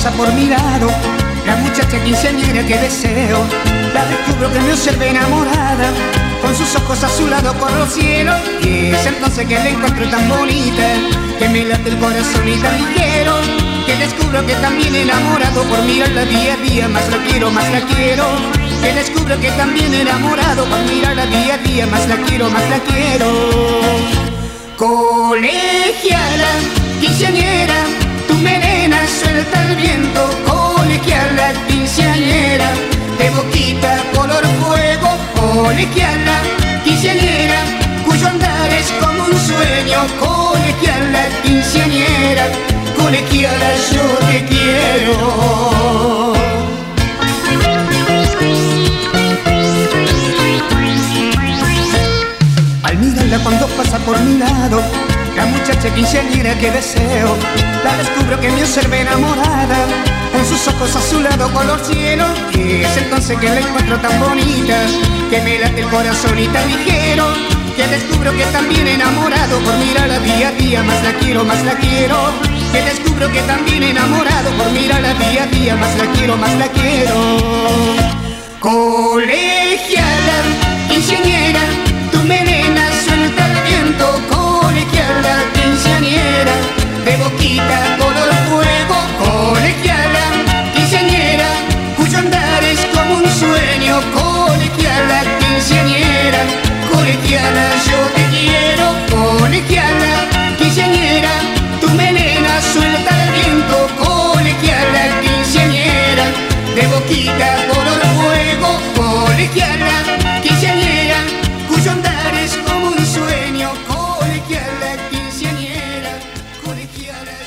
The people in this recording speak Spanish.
pasa por mi lado, la muchacha quinceañera que deseo, la descubro que me observa enamorada, con sus ojos azulados por los cielos. Y es entonces que la encuentro tan bonita, que me late el corazón y tan ligero, que descubro que también enamorado por mirarla día a día, más la quiero, más la quiero. Que descubro que también enamorado por mirarla día a día, más la quiero, más la quiero. Colegiala, quinceañera, tu melena suelta el viento. Colegiala, quinceañera, de boquita color fuego. Colegiala, quinceañera, cuyo andar es como un sueño. Colegiala, quinceañera, colegiala, yo te quiero. Al mirarla cuando pasa por mi lado, la muchacha quinceañera que deseo, la descubro que me observa enamorada, con sus ojos azulados color cielo. Y es entonces que la encuentro tan bonita, que me late el corazón y tan ligero, que descubro que también enamorado por mirarla día a día, más la quiero, más la quiero. Que descubro que también enamorado por mirarla día a día, más la quiero, más la quiero. Colegiala, quinceañera, tu melena suelta el viento. Colegiala, quinceañera, de boquita color fuego. Colegiala, quinceañera, cuyo andar es como un sueño. Colegiala, quinceañera, colegiala, yo te quiero. Colegiala, quinceañera, tu melena suelta el viento. Colegiala, quinceañera, de boquita color fuego. Colegiala, quinceañera, cuyo andar es como un sueño. Colegiala, quinceañera, colegiala.